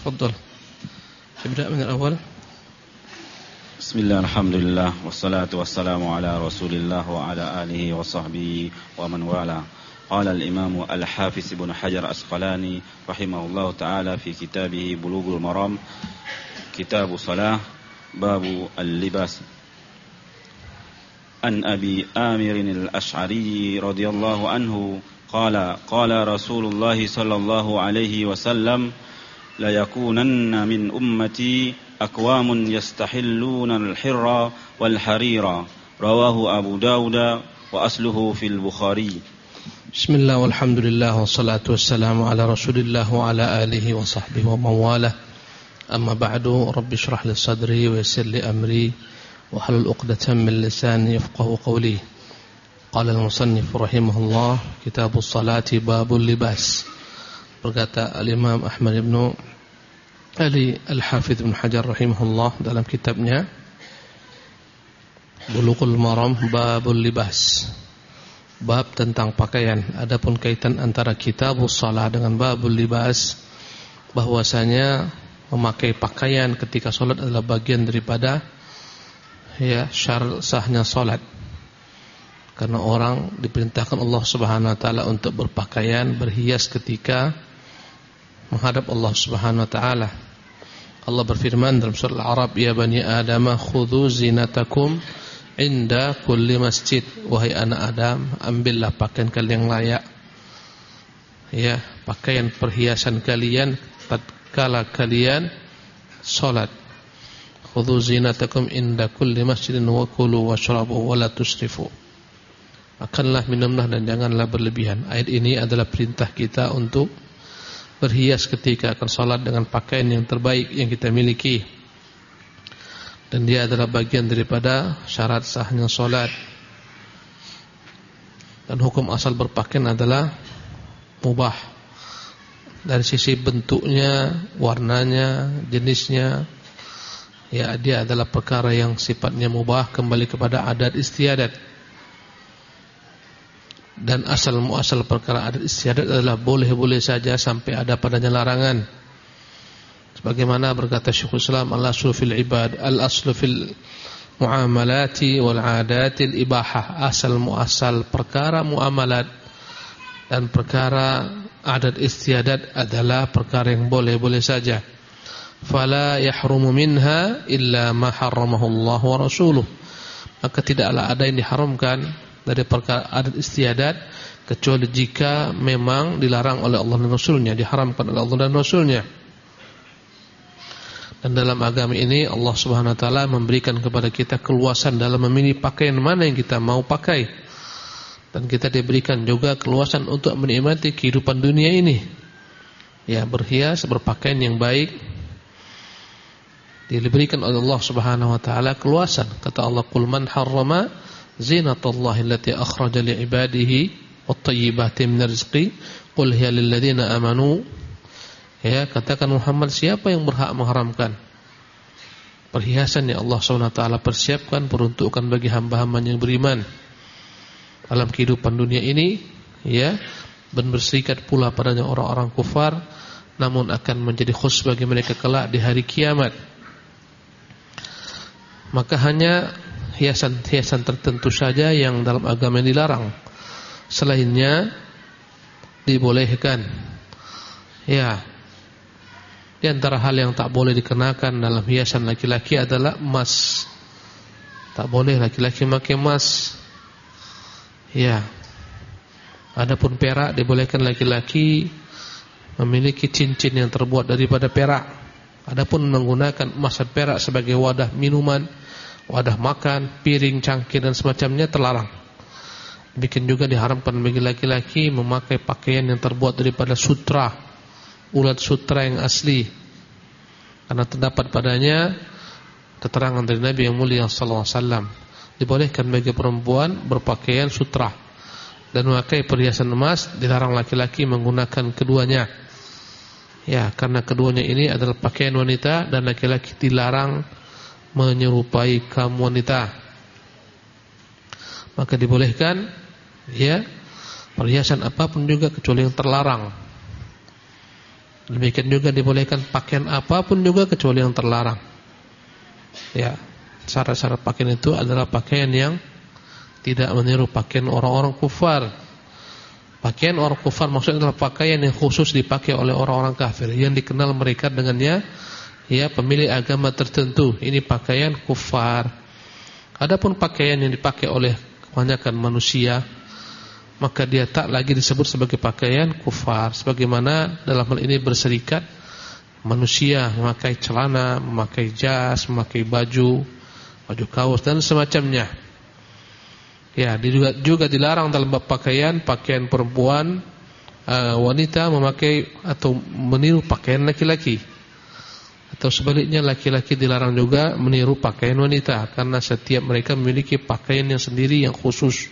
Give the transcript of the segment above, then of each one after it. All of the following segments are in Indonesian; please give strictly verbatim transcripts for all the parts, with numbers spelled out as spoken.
تفضل. نبدأ من الأول. بسم الله الحمد لله والصلاة والسلام على رسول الله وعلى آله وصحبه ومن والاه. قال الإمام الحافظ ابن حجر العسقلاني رحمه الله تعالى في كتابه بلوغ المرام كتاب صلاة باب اللباس. عن أبي آمر الأشعري رضي الله عنه قال قال رسول الله صلى الله عليه وسلم لا يكونن من أمتي أقوام يستحلون الحر والحرير رواه أبو داود وأصله في البخاري. بسم الله والحمد لله والصلاة والسلام على رسول الله وعلى آله وصحبه ومن والاه. أما بعد رب اشرح لي صدري ويسر لي أمري واحلل عقدة من لساني يفقهوا قولي. قال المصنف رحمه الله كتاب الصلاة باب اللباس. Berkata Al-Imam Ahmad ibn Ali Al-Hafidh ibn Hajar rahimahullah dalam kitabnya Bulughul Maram babul libas, bab tentang pakaian. Adapun kaitan antara kitabus shalah dengan babul libas, bahwasanya memakai pakaian ketika salat adalah bagian daripada ya syarat sahnya salat. Karena orang diperintahkan Allah Subhanahu wa taala untuk berpakaian, berhias ketika menghadap Allah Subhanahu wa taala. Allah berfirman dalam surah Al-A'raf, "Ya bani Adam, khudhu zinatakum inda kulli masjid." Wahai anak Adam, ambillah pakaian kalian yang layak. Ya, pakaian perhiasan kalian tatkala kalian salat. Khudhu zinatakum inda kulli masjidin wa kulu washrabu wa la tusrifu. Makanlah, minumlah dan janganlah berlebihan. Ayat ini adalah perintah kita untuk berhias ketika akan salat dengan pakaian yang terbaik yang kita miliki. Dan dia adalah bagian daripada syarat sahnya salat. Dan hukum asal berpakaian adalah mubah. Dari sisi bentuknya, warnanya, jenisnya, ya dia adalah perkara yang sifatnya mubah, kembali kepada adat istiadat. Dan asal muasal perkara adat istiadat adalah boleh-boleh saja sampai ada padanya larangan. Sebagaimana berkata Syekhul Islam, al-aslu fil ibad, al-aslu fil muamalati wal adatil ibahah. Asal muasal perkara muamalat dan perkara adat istiadat adalah perkara yang boleh-boleh saja. Fala yahrumu minha illa ma harramahu Allah wa rasuluh. Maka tidaklah ada yang diharamkan dari perkara adat istiadat kecuali jika memang dilarang oleh Allah dan Rasulnya, diharamkan oleh Allah dan Rasulnya. Dan dalam agama ini Allah Subhanahu wa taala memberikan kepada kita keluasan dalam memilih pakaian mana yang kita mau pakai. Dan kita diberikan juga keluasan untuk menikmati kehidupan dunia ini. Ya, berhias, berpakaian yang baik. Diberikan oleh Allah Subhanahu wa taala keluasan. Kata Allah, "Qul man harrama zinatallahi allati akhraja li'ibadihi wat-thayyibati min rizqi qul hiya lil ladzina amanu." Ya, katakan Muhammad, siapa yang berhak mengharamkan perhiasan yang Allah Subhanahu wa taala persiapkan, peruntukan bagi hamba-hamba yang beriman dalam kehidupan dunia ini, ya, dan berserikat pula padanya orang-orang kufar, namun akan menjadi khusus bagi mereka kelak di hari kiamat. Maka hanya hiasan-hiasan tertentu saja yang dalam agama yang dilarang. Selainnya dibolehkan. Ya. Di antara hal yang tak boleh dikenakan dalam hiasan laki-laki adalah emas. Tak boleh laki-laki memakai emas. Ya. Adapun perak, dibolehkan laki-laki memiliki cincin yang terbuat daripada perak. Adapun menggunakan emas dan perak sebagai wadah minuman, wadah makan, piring, cangkir dan semacamnya terlarang. Demikian juga diharamkan bagi laki-laki memakai pakaian yang terbuat daripada sutra, ulat sutra yang asli. Karena terdapat padanya keterangan dari Nabi yang mulia sallallahu alaihi wasallam, dibolehkan bagi perempuan berpakaian sutra dan memakai perhiasan emas, dilarang laki-laki menggunakan keduanya. Ya, karena keduanya ini adalah pakaian wanita dan laki-laki dilarang menyerupai kaum wanita. Maka dibolehkan, ya, perhiasan apapun juga kecuali yang terlarang. Demikian juga dibolehkan pakaian apapun juga kecuali yang terlarang. Ya, syarat-syarat pakaian itu adalah pakaian yang tidak meniru pakaian orang-orang kufar. Pakaian orang kufar maksudnya adalah pakaian yang khusus dipakai oleh orang-orang kafir yang dikenal mereka dengannya, ya, pemilik agama tertentu. Ini pakaian kufar. Adapun pakaian yang dipakai oleh kebanyakan manusia, maka dia tak lagi disebut sebagai pakaian kufar. Sebagaimana dalam hal ini berserikat manusia memakai celana, memakai jas, memakai baju, baju kaos dan semacamnya. Ya, juga, juga dilarang dalam bab pakaian, pakaian perempuan, uh, wanita memakai atau meniru pakaian laki-laki. Atau sebaliknya laki-laki dilarang juga meniru pakaian wanita, karena setiap mereka memiliki pakaian yang sendiri yang khusus.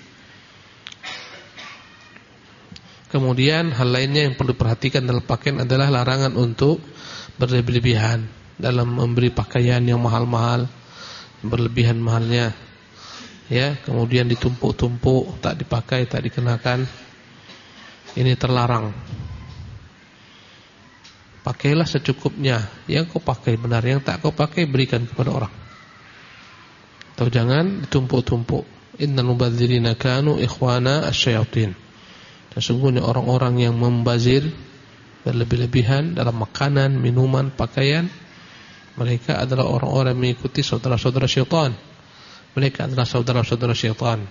Kemudian hal lainnya yang perlu diperhatikan dalam pakaian adalah larangan untuk berlebihan dalam memberi pakaian yang mahal-mahal, berlebihan mahalnya. Ya, kemudian ditumpuk-tumpuk, tak dipakai, tak dikenakan. Ini terlarang. Pakailah secukupnya. Yang kau pakai benar, yang tak kau pakai berikan kepada orang. Atau jangan ditumpuk-tumpuk. Innal mubadzirina kanu ikhwana asyayatin. Sesungguhnya orang-orang yang membazir, berlebih-lebihan dalam makanan, minuman, pakaian, mereka adalah orang-orang yang mengikuti saudara-saudara syaitan. Mereka adalah saudara-saudara syaitan.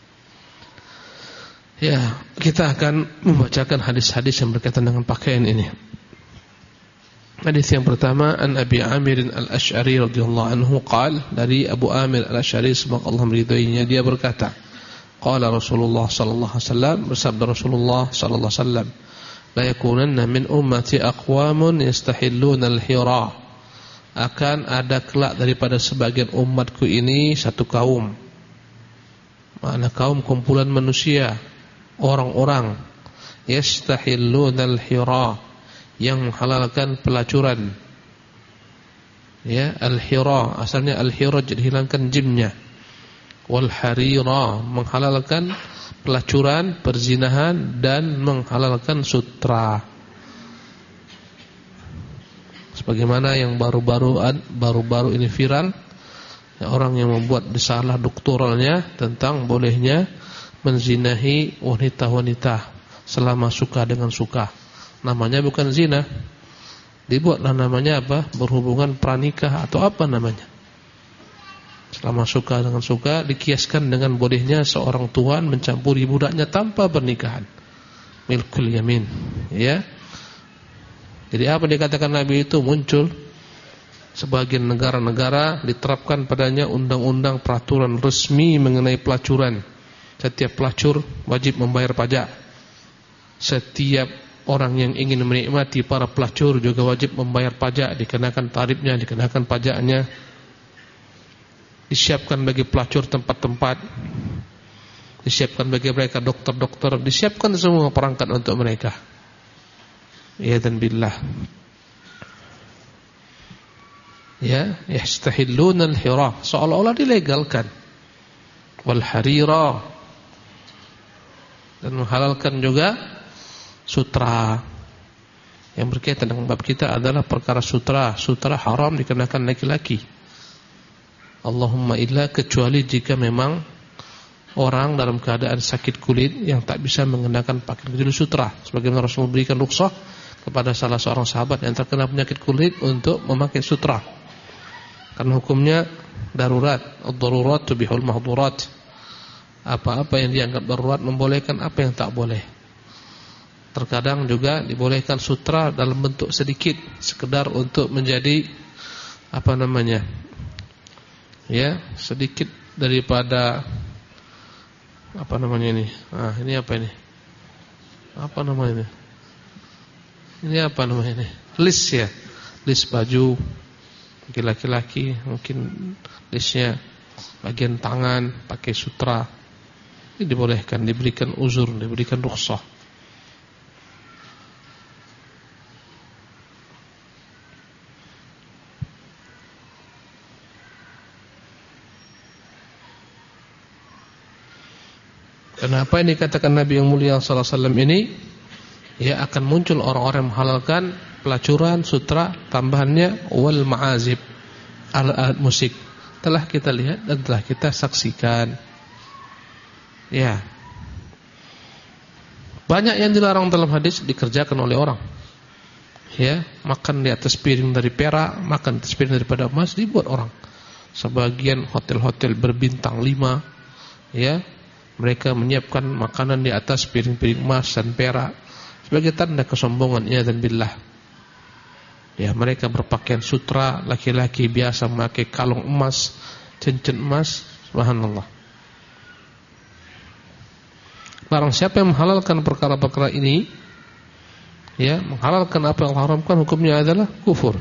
Ya, kita akan membacakan hadis-hadis yang berkaitan dengan pakaian ini. Hadis yang pertama, an Abi Amir al-Asy'ari radhiyallahu anhu qala, dari Abu Amir al-Asy'ari semoga Allah meridhoinya, dia berkata, qala Rasulullah sallallahu alaihi wasallam, bersabda Rasulullah sallallahu alaihi wasallam, la yakunanna min ummati aqwamun yastahilluna al-hira. Akan ada kelak daripada sebagian umatku ini satu kaum, mana kaum kumpulan manusia, orang-orang yastahilluna al-hira, yang menghalalkan pelacuran. Ya, al-hira asalnya al-hiraj, dihilangkan jimnya. Wal harira, menghalalkan pelacuran, perzinahan, dan menghalalkan sutra. Sebagaimana yang baru-baru baru-baru ini viral, ya, orang yang membuat risalah doktoralnya tentang bolehnya menzinahi wanita-wanita selama suka dengan suka. Namanya bukan zina. Dibuatlah namanya apa? Berhubungan pranikah atau apa namanya. Selama suka dengan suka, dikiaskan dengan bolehnya seorang tuan mencampuri budaknya tanpa pernikahan. Milkul yamin, ya. Jadi apa dikatakan Nabi itu muncul sebagian negara-negara diterapkan padanya undang-undang peraturan resmi mengenai pelacuran. Setiap pelacur wajib membayar pajak. Setiap orang yang ingin menikmati para pelacur juga wajib membayar pajak, dikenakan tarifnya, dikenakan pajaknya. Disiapkan bagi pelacur tempat-tempat, disiapkan bagi mereka dokter-dokter, disiapkan semua perangkat untuk mereka. Ya dan billah. Ya, yastahilluna al-hira, seolah-olah dilegalkan. Wal harira, dan menghalalkan juga sutra. Yang berkaitan dengan bab kita adalah perkara sutra. Sutra haram dikenakan laki-laki. Allahumma illa, kecuali jika memang orang dalam keadaan sakit kulit yang tak bisa mengenakan pakaian kecuali sutra. Sebagaimana Rasul memberikan rukhsah kepada salah seorang sahabat yang terkena penyakit kulit untuk memakai sutra. Karena hukumnya darurat. Ad-darurat tubihul mahdurat. Apa-apa yang dianggap darurat membolehkan apa yang tak boleh. Terkadang juga dibolehkan sutra dalam bentuk sedikit, sekedar untuk menjadi apa namanya, ya, sedikit daripada apa namanya ini. Ah, ini apa ini? Apa namanya ini? Ini apa namanya ini? List ya, list baju bagi laki-laki, mungkin listnya bagian tangan pakai sutra. Ini dibolehkan, diberikan uzur, diberikan rukhsah. Kenapa ini katakan Nabi yang mulia sallallahu alaihi wasallam ini? Ya, akan muncul orang-orang yang menghalalkan pelacuran, sutra, tambahannya wal ma'azib, alat-alat musik. Telah kita lihat dan telah kita saksikan. Ya. Banyak yang dilarang dalam hadis dikerjakan oleh orang. Ya, makan di atas piring dari perak, makan di atas piring daripada emas dibuat orang. Sebagian hotel-hotel berbintang lima, ya, mereka menyiapkan makanan di atas piring-piring emas dan perak sebagai tanda kesombongan, ya, dan billah. Ya, mereka berpakaian sutra, laki-laki biasa memakai kalung emas, cincin emas, subhanallah. Barang siapa yang menghalalkan perkara-perkara ini, ya, menghalalkan apa yang Allah haramkan, hukumnya adalah kufur.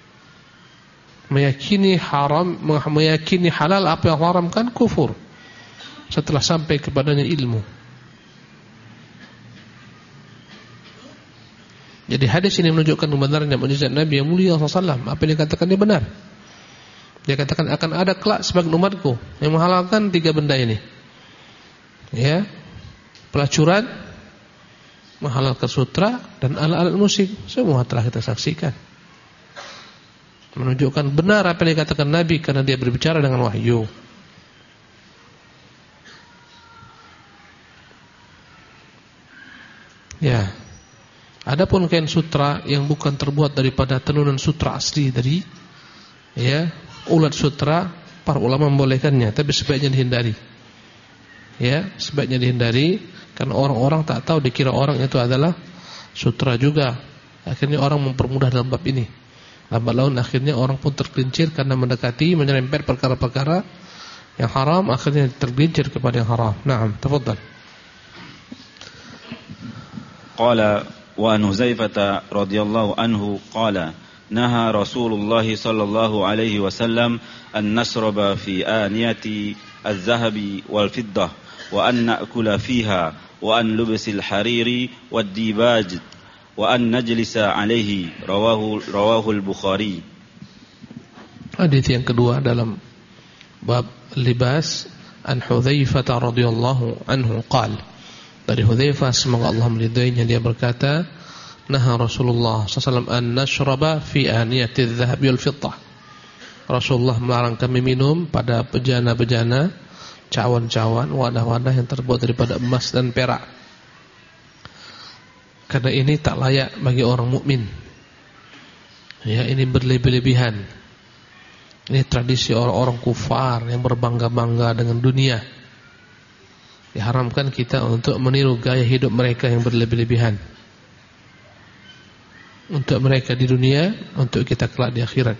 Meyakini haram, meyakini halal apa yang Allah haramkan, kufur. Setelah sampai kepadanya ilmu. Jadi hadis ini menunjukkan kebenarannya mukjizat Nabi yang mulia sallallahu alaihi wasallam. Apa yang dikatakan dia benar. Dia katakan akan ada kelak sebagian umatku yang menghalalkan tiga benda ini. Ya. Pelacuran, menghalalkan sutra, dan alat-alat musik. Semua telah kita saksikan. Menunjukkan benar apa yang dikatakan Nabi karena dia berbicara dengan wahyu. Ya. Adapun kain sutra yang bukan terbuat daripada tenunan sutra asli dari, ya, ulat sutra, para ulama membolehkannya, tapi sebaiknya dihindari. Ya, sebaiknya dihindari karena orang-orang tak tahu, dikira orang itu adalah sutra juga. Akhirnya orang mempermudah dalam bab ini. Lambat laun akhirnya orang pun tergelincir karena mendekati, menyerempet perkara-perkara yang haram, akhirnya tergelincir kepada yang haram. Naam, tafadhal. Qala wa an Huzaifah radhiyallahu anhu qala naha Rasulullah sallallahu alaihi wasallam an nasraba fi aniyati az-zahabi wal fiddah wa an na'kula fiha wa an lubsil hariri wad dibaj wa an najlisa alaihi rawahu rawahu al-Bukhari. Hadis yang kedua dalam bab libas, an Hudzaifah radhiyallahu anhu qala, dari Hudzaifah semoga Allah meridainya, dia berkata, naha Rasulullah sallallahu alaihi wasallam an nashraba fi aniyati adh-dhahab wal fiddah. Rasulullah melarang kami minum pada bejana-bejana, cawan-cawan, wadah-wadah yang terbuat daripada emas dan perak. Karena ini tak layak bagi orang mukmin. Ya, ini berlebih-lebihan. Ini tradisi orang-orang kufar yang berbangga-bangga dengan dunia. Diharamkan kita untuk meniru gaya hidup mereka yang berlebih-lebihan. Untuk mereka di dunia, untuk kita kelak di akhirat.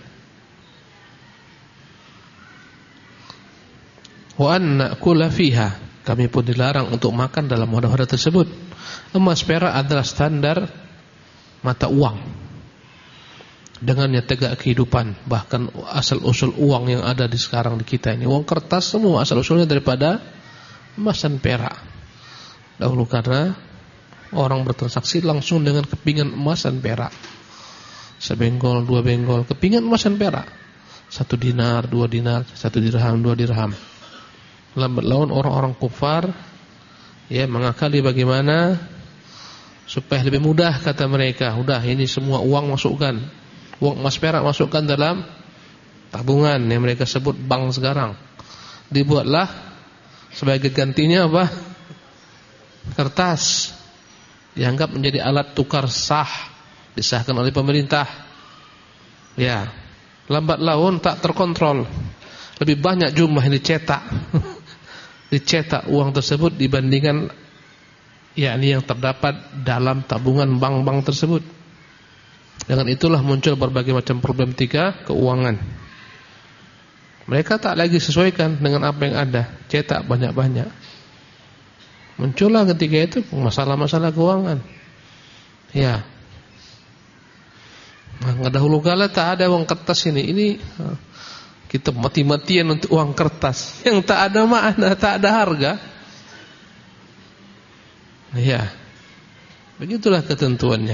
Wa an na'kula fiha, kami pun dilarang untuk makan dalam wadah-wadah tersebut. Emas perak adalah standar mata uang. Dengannya tegak kehidupan. Bahkan asal-usul uang yang ada di sekarang di kita ini, uang kertas semua asal-usulnya daripada emas dan perak. Dahulu karena orang bertransaksi langsung dengan kepingan emas dan perak. Sebenggol, dua benggol, kepingan emas dan perak. Satu dinar, dua dinar, satu dirham, dua dirham. Lambat laun orang-orang kufar, ya, mengakali bagaimana supaya lebih mudah, kata mereka. Udah, ini semua uang masukkan, uang emas perak masukkan dalam tabungan yang mereka sebut bank sekarang. Dibuatlah sebagai gantinya apa? Kertas. Dianggap menjadi alat tukar sah, disahkan oleh pemerintah. Ya, lambat laun tak terkontrol. Lebih banyak jumlah yang dicetak. Dicetak uang tersebut dibandingkan yakni yang terdapat dalam tabungan bank-bank tersebut. Dengan itulah muncul berbagai macam problematika keuangan. Mereka tak lagi sesuaikan dengan apa yang ada, cetak banyak-banyak. Muncullah ketika itu masalah-masalah keuangan. Ya. Nah, dahulu kala tak ada uang kertas ini. Ini kita mati-matian untuk uang kertas yang tak ada makna, tak ada harga. Ya. Begitulah ketentuannya.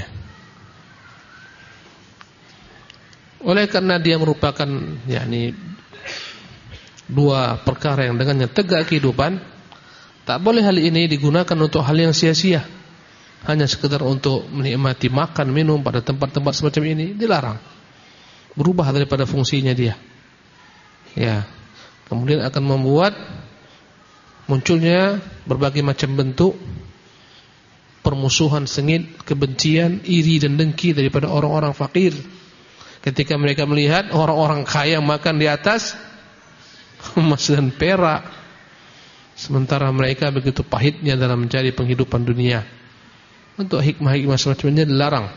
Oleh karena dia merupakan yakni dua perkara yang dengannya tegak kehidupan, tak boleh hal ini digunakan untuk hal yang sia-sia. hanya sekedar untuk menikmati makan minum pada tempat-tempat semacam ini dilarang. Berubah daripada fungsinya dia. Ya. Kemudian akan membuat munculnya berbagai macam bentuk permusuhan sengit, kebencian, iri dan dengki daripada orang-orang fakir. Ketika mereka melihat orang-orang kaya makan di atas emas dan perak, sementara mereka begitu pahitnya dalam mencari penghidupan dunia. Untuk hikmah-hikmah semacamnya dilarang.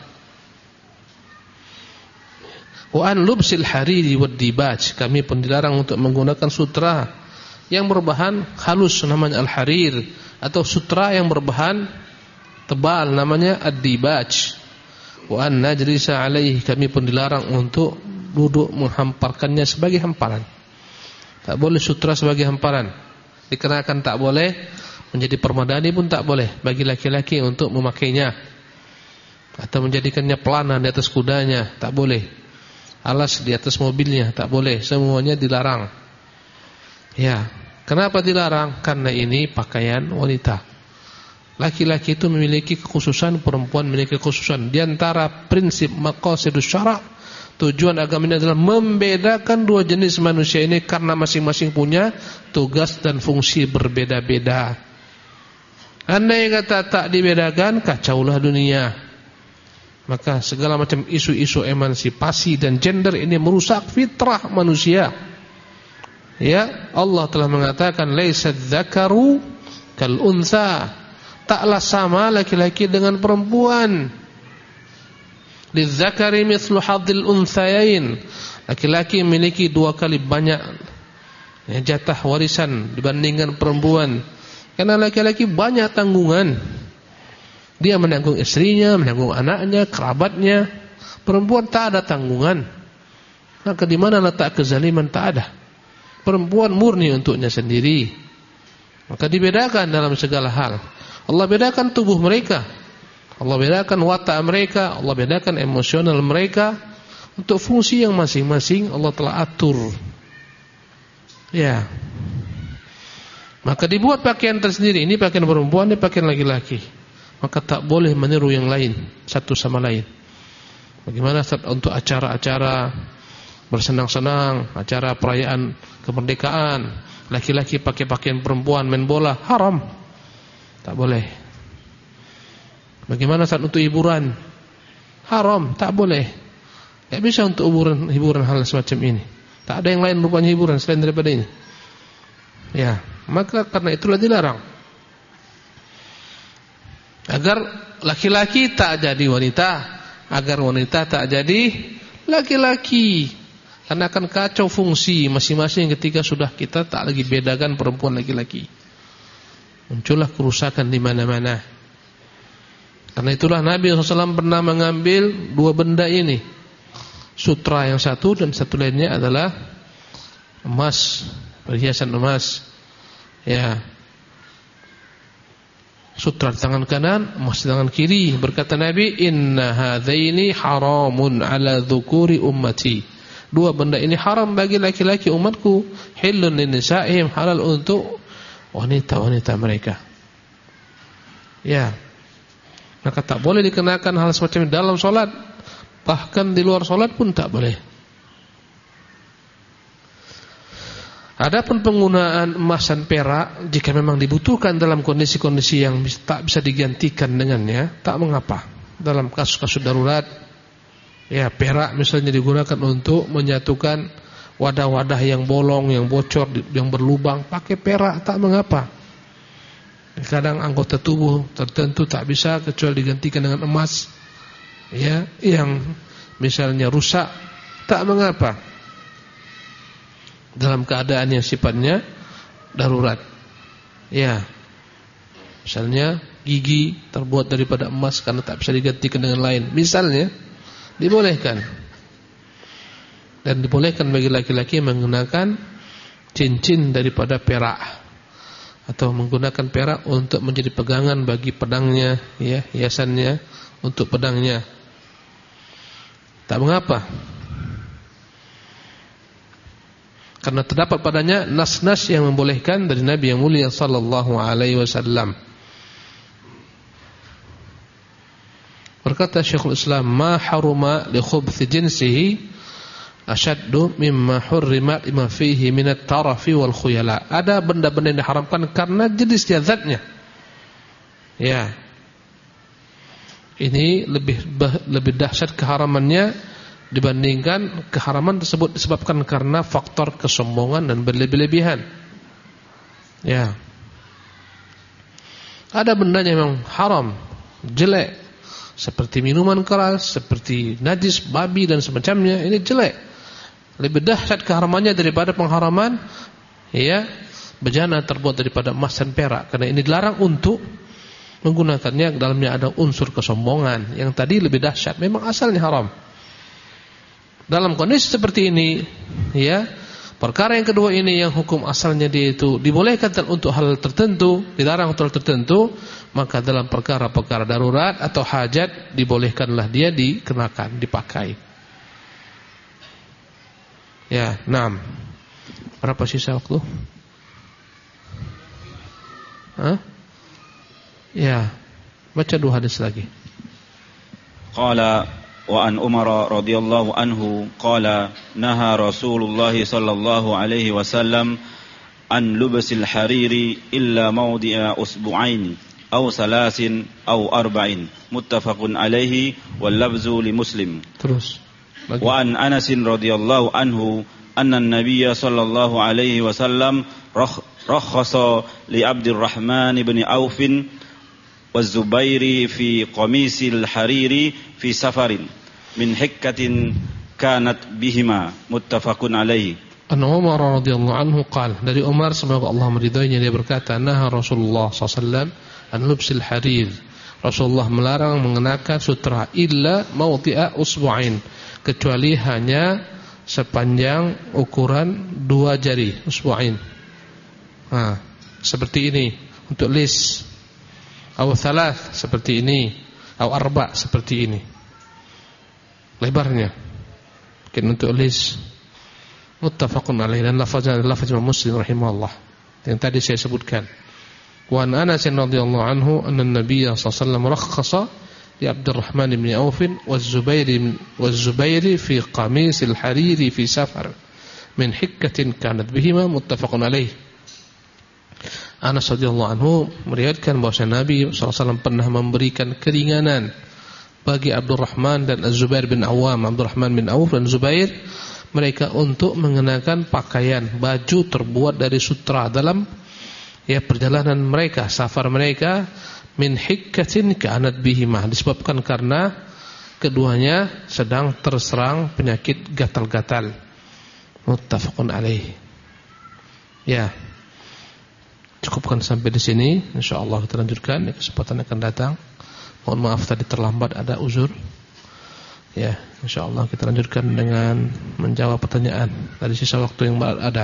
Wa an lubsil hariri wad dibaj, kami pun dilarang untuk menggunakan sutra yang berbahan halus namanya al-harir, atau sutra yang berbahan tebal namanya ad-dibaj. Wa an najlisa alaihi, kami pun dilarang untuk duduk menghamparkannya sebagai hamparan. Tak boleh sutra sebagai hamparan. Dikenakan tak boleh, menjadi permadani pun tak boleh bagi laki-laki untuk memakainya, atau menjadikannya pelana di atas kudanya, tak boleh. Alas di atas mobilnya, tak boleh. Semuanya dilarang. Ya, kenapa dilarang? Karena ini pakaian wanita. Laki-laki itu memiliki kekhususan, perempuan memiliki kekhususan. Di antara prinsip maqasidus syara', tujuan agama ini adalah membedakan dua jenis manusia ini karena masing-masing punya tugas dan fungsi berbeda-beda. Andai kata tak dibedakan, kacaulah dunia. Maka segala macam isu-isu emansipasi dan gender ini merusak fitrah manusia. Ya, Allah telah mengatakan laisa dzakaru kal untha, taklah sama laki-laki dengan perempuan. Lidzakari mithlu hadzil unthayain, laki-laki memiliki dua kali banyak ya, jatah warisan dibandingkan perempuan. Karena laki-laki banyak tanggungan. Dia menanggung istrinya, menanggung anaknya, kerabatnya. Perempuan tak ada tanggungan. Maka di mana letak kezaliman? Tak ada. Perempuan murni untuknya sendiri. Maka dibedakan dalam segala hal. Allah bedakan tubuh mereka, Allah bedakan watak mereka, Allah bedakan emosional mereka. Untuk fungsi yang masing-masing Allah telah atur. Ya. Maka dibuat pakaian tersendiri. Ini pakaian perempuan, ini pakaian laki-laki. Maka tak boleh meniru yang lain satu sama lain. Bagaimana untuk acara-acara bersenang-senang, acara perayaan kemerdekaan, laki-laki pakai pakaian perempuan main bola, haram. Tak boleh. Bagaimana saat untuk hiburan? Haram, tak boleh. Tak bisa untuk hiburan, hiburan hal semacam ini. Tak ada yang lain rupanya hiburan selain daripada ini. Ya, maka karena itulah dilarang. Agar laki-laki tak jadi wanita, agar wanita tak jadi laki-laki. Karena akan kacau fungsi masing-masing ketika sudah kita tak lagi bedakan perempuan laki-laki. Muncullah kerusakan di mana-mana. Karena itulah Nabi shallallahu alaihi wasallam pernah mengambil dua benda ini. Sutra yang satu dan satu lainnya adalah emas, perhiasan emas. Ya. Sutra di tangan kanan, emas di tangan kiri. Berkata Nabi, inna hadzaini haramun ala dzukuri ummati. Dua benda ini haram bagi laki-laki umatku. Hillun linisa'ihim, halal untuk wanita-wanita mereka. Ya. Maka tak boleh dikenakan hal semacam ini dalam solat. Bahkan di luar solat pun tak boleh. Adapun penggunaan emas dan perak jika memang dibutuhkan dalam kondisi-kondisi yang tak bisa digantikan dengannya, tak mengapa. Dalam kasus-kasus darurat, ya perak misalnya digunakan untuk menyatukan wadah-wadah yang bolong, yang bocor, yang berlubang, pakai perak tak mengapa. Kadang anggota tubuh tertentu tak bisa kecuali digantikan dengan emas, ya, yang misalnya rusak, tak mengapa. Dalam keadaan yang sifatnya darurat. Ya. Misalnya gigi terbuat daripada emas karena tak bisa digantikan dengan lain. Misalnya dibolehkan. Dan dibolehkan bagi laki-laki menggunakan cincin daripada perak atau menggunakan perak untuk menjadi pegangan bagi pedangnya, ya, hiasannya untuk pedangnya. Tak mengapa. Karena terdapat padanya nas-nas yang membolehkan dari Nabi yang mulia sallallahu alaihi wasallam. Berkata Syekhul Islam, ma haruma li khubthi jinsihi asyaddu mimma hurrima lima fihi minat tarafi wal khuyala. Ada benda-benda yang diharamkan karena jenisnya, zatnya. Ya. Ini lebih lebih dahsyat keharamannya dibandingkan keharaman tersebut disebabkan karena faktor kesombongan dan berlebih-lebihan. Ya. Ada benda yang memang haram, jelek, seperti minuman keras, seperti najis babi dan semacamnya, ini jelek. Lebih dahsyat keharamannya daripada pengharaman ya bejana terbuat daripada emas dan perak, karena ini dilarang untuk menggunakannya, dalamnya ada unsur kesombongan. Yang tadi lebih dahsyat, memang asalnya haram. Dalam kondisi seperti ini ya, perkara yang kedua ini yang hukum asalnya dia itu dibolehkan untuk hal tertentu, dilarang untuk hal tertentu, maka dalam perkara-perkara darurat atau hajat dibolehkanlah dia dikenakan, dipakai. Ya, enam. Berapa sisa waktu? Hah? Ya, baca dua hadis lagi. Qala wa an Umar radhiyallahu anhu qala naha Rasulullah sallallahu alaihi wasallam an lubsil hariri illa mawdi'a usbu'ain aw salasin aw arba'in muttafaqun alaihi wal lafzu li Muslim. Terus. Lagi. Wa an Anas radhiyallahu anhu anna an-nabiy sallallahu alaihi wasallam rakhasa li Abdurrahman ibn Auf wa Zubairi fi qamisil hariri fi safarin min hikkatin kanat bihima muttafaqun alaihi. An Umar radhiyallahu anhu qala, dari Umar semoga Allah meridhoinya, dia berkata, naha Rasulullah sallallahu alaihi wasallam an lubsil harir. Rasulullah melarang mengenakan sutra illa mawdi'a usbu'ain, kecuali hanya sepanjang ukuran dua jari, usbu'ain. Nah, seperti ini untuk lis. Aw thalath seperti ini, aw arba seperti ini. Lebarnya. Mungkin untuk lis. Muttafaqun alaih, dan lafaznya lafaz Imam Muslim rahimahullah yang tadi saya sebutkan. Wa an Anas radhiyallahu anhu anna an-nabiy sallallahu alaihi wasallam rakhasa li Abdurrahman bin Auf wa Zubair wa Zubair fi qamis al-hariri fi safar min hikkatin kanat bihima muttafaqun alaih. Anas radhiyallahu anhu meriwayatkan bahwa Nabi sallallahu alaihi wasallam pernah memberikan keringanan bagi Abdurrahman dan Az-Zubair bin Awam, Abdurrahman bin Auf dan Zubair, mereka untuk mengenakan pakaian baju terbuat dari sutra dalam ya perjalanan mereka, safar mereka, min hikkatin kanat bihima, disebabkan karena keduanya sedang terserang penyakit gatal-gatal. Muttafaqun alaih. Ya. Cukupkan sampai di sini. Insyaallah kita lanjutkan di kesempatan akan datang. Mohon maaf tadi terlambat, ada uzur. Ya, insyaallah kita lanjutkan dengan menjawab pertanyaan dari sisa waktu yang ada.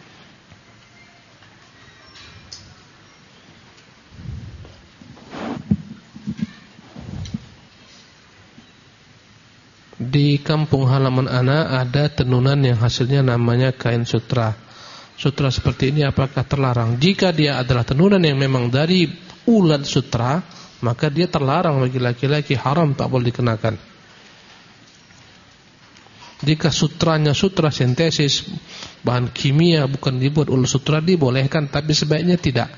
Di kampung halaman ana ada tenunan yang hasilnya namanya kain sutra. Sutra seperti ini apakah terlarang? Jika dia adalah tenunan yang memang dari ulat sutra, maka dia terlarang bagi laki-laki, haram, tak boleh dikenakan. Jika sutranya sutra sintesis, bahan kimia bukan dibuat ulat sutra, dibolehkan, tapi sebaiknya tidak.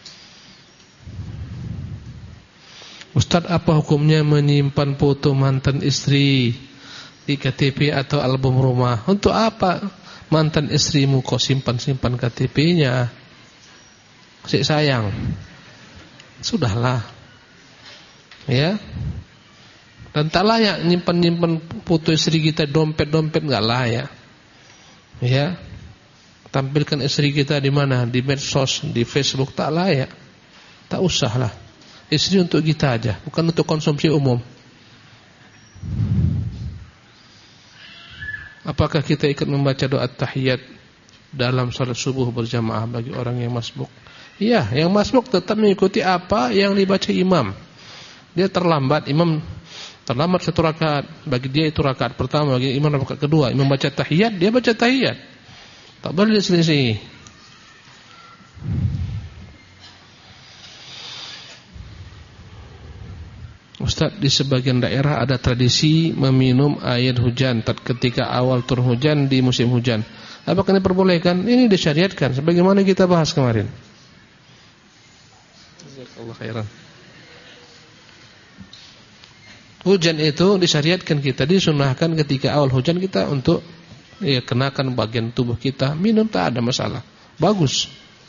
Ustaz, apa hukumnya menyimpan foto mantan istri di K T P atau album rumah? Untuk apa mantan istrimu kau simpan-simpan K T P-nya? Kasih sayang. Sudahlah. Ya. Dan tak layak nyimpan-nyimpan foto istri kita, dompet-dompet enggak layak. Ya. Tampilkan istri kita di mana? Di medsos, di Facebook, tak layak. Tak usahlah. Istri untuk kita aja, bukan untuk konsumsi umum. Apakah kita ikut membaca doa tahiyat dalam salat subuh berjamaah bagi orang yang masbuk? Iya, yang masbuk tetap mengikuti apa yang dibaca imam. Dia terlambat, imam terlambat satu rakaat, bagi dia itu rakaat pertama, bagi imam rakaat kedua. Imam baca tahiyat, dia baca tahiyat. Tak boleh diselisih. Ustaz, Ustaz, di sebagian daerah ada tradisi meminum air hujan ketika awal turun hujan di musim hujan. Apakah ini diperbolehkan? Ini disyariatkan sebagaimana kita bahas kemarin. Jazakallahu khairan. Hujan itu disyariatkan kita, disunahkan ketika awal hujan kita untuk ya kenakan bagian tubuh kita, minum tak ada masalah. Bagus.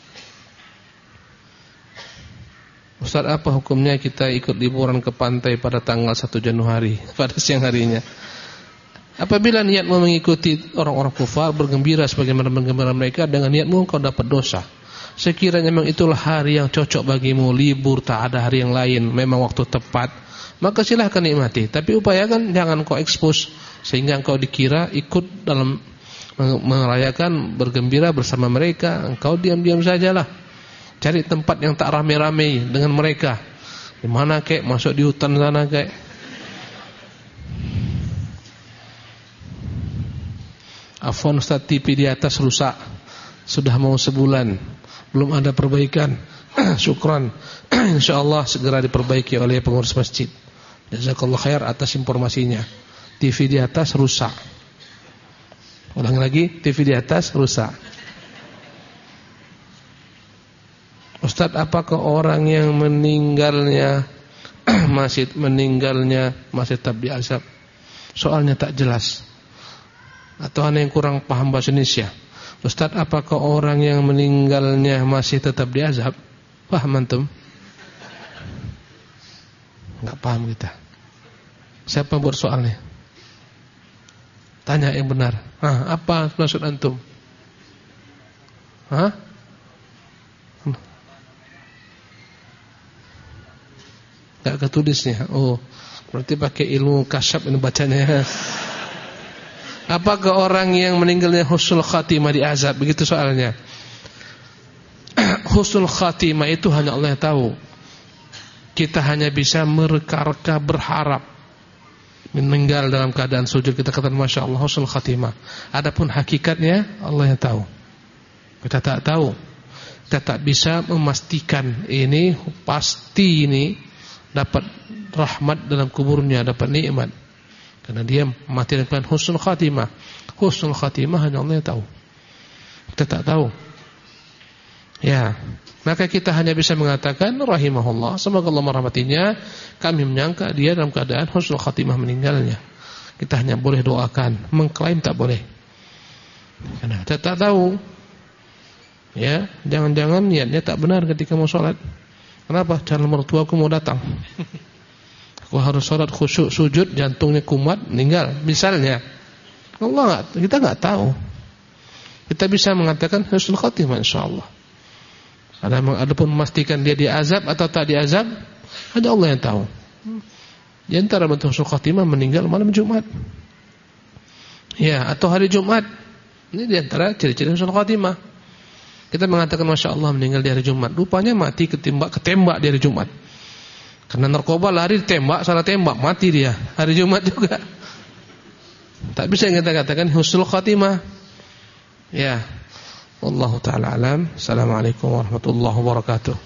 Ustaz, apa hukumnya kita ikut liburan ke pantai pada tanggal satu Januari pada siang harinya? Apabila niatmu mengikuti orang-orang kufar bergembira sebagaimana bergembira mereka, dengan niatmu kau dapat dosa. Sekiranya memang itulah hari yang cocok bagimu, libur tak ada hari yang lain, memang waktu tepat, maka silahkan nikmati. Tapi upayakan jangan kau expose sehingga engkau dikira ikut dalam merayakan bergembira bersama mereka. Engkau diam-diam sajalah. Cari tempat yang tak rame-rame dengan mereka. Di mana kek, masuk di hutan sana kek. Afwan Ustaz, T V di atas rusak. Sudah mau sebulan, belum ada perbaikan. Syukran. Insyaallah segera diperbaiki oleh pengurus masjid. Jazakallahu khair atas informasinya. T V di atas rusak. Ulang lagi, T V di atas rusak. Ustaz, apakah orang yang meninggalnya masih meninggalnya masih tetap diazab? Soalnya tak jelas. Atau ana yang kurang paham bahasa Indonesia. Ustaz, apakah orang yang meninggalnya masih tetap diazab? Paham antum? Enggak paham kita. Siapa buat soalnya? Tanya yang benar. Ah, apa maksud antum? Hah? Tak ketulisnya. Oh, berarti pakai ilmu kasyaf ini bacanya. Apakah orang yang meninggalnya husnul khatimah diazab? Begitu soalnya. Husnul khatimah itu hanya Allah yang tahu. Kita hanya bisa mereka-reka berharap meninggal dalam keadaan sujud, kita katakan masya Allah husnul khatimah. Adapun hakikatnya Allah yang tahu. Kita tak tahu. Kita tak bisa memastikan ini pasti ini dapat rahmat dalam kuburnya, dapat nikmat. Karena dia mati dengan husnul khatimah. Husnul khatimah hanya Allah yang tahu. Kita tak tahu. Ya, maka kita hanya bisa mengatakan rahimahullah, semoga Allah merahmatinya. Kami menyangka dia dalam keadaan husnul khatimah meninggalnya. Kita hanya boleh doakan, mengklaim tak boleh. Karena kita tak tahu. Ya, jangan-jangan niatnya tak benar ketika mau sholat. Kenapa? Calon mertuaku mau datang. Aku harus sholat khusyuk sujud, jantungnya kumat, meninggal. Misalnya, Allah gak, kita nggak tahu. Kita bisa mengatakan husnul khatimah insyaallah. Ada adapun memastikan dia diazab atau tak diazab, hanya Allah yang tahu. Di antara bentuk husnul khatimah meninggal malam Jumat. Ya, atau hari Jumat. Ini di antara ciri-ciri husnul khatimah. Kita mengatakan masya Allah meninggal di hari Jumat, rupanya mati ketembak ketembak di hari Jumat. Karena narkoba lari ditembak, salah tembak, mati dia hari Jumat juga. Tak bisa kita katakan husnul khatimah. Ya, wallahu taala alam. Assalamualaikum warahmatullahi wabarakatuh.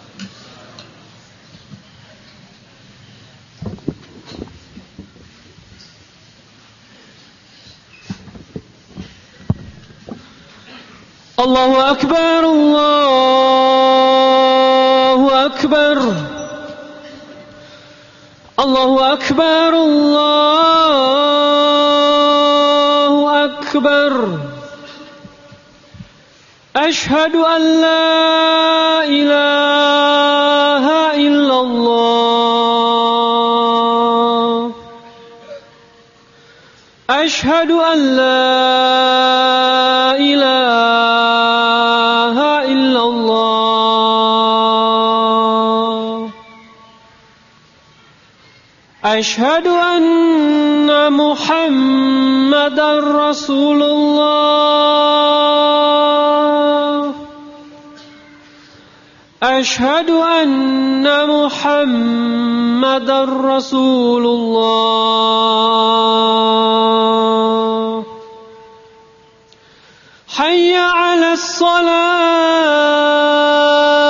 Allahu akbar, Allahu akbar, Allahu akbar, Allahu akbar. Ashhadu an la ilaha illallah. Ashhadu an la ilaha illallah. Ashhadu anna Muhammadar Rasulullah. Ashhadu anna Muhammadar Rasulullah. Hayya 'alas salat.